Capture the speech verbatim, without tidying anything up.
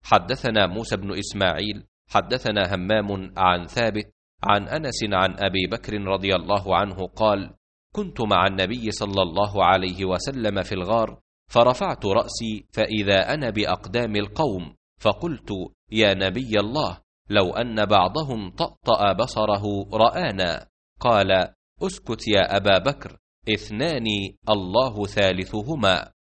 حدثنا موسى بن إسماعيل حدثنا همام عن ثابت عن أنس عن أبي بكر رضي الله عنه قال: كنت مع النبي صلى الله عليه وسلم في الغار، فرفعت رأسي فإذا أنا بأقدام القوم، فقلت: يا نبي الله، لو أن بعضهم طأطأ بصره رآنا. قال: اسكت يا أبا بكر، اثنان الله ثالثهما.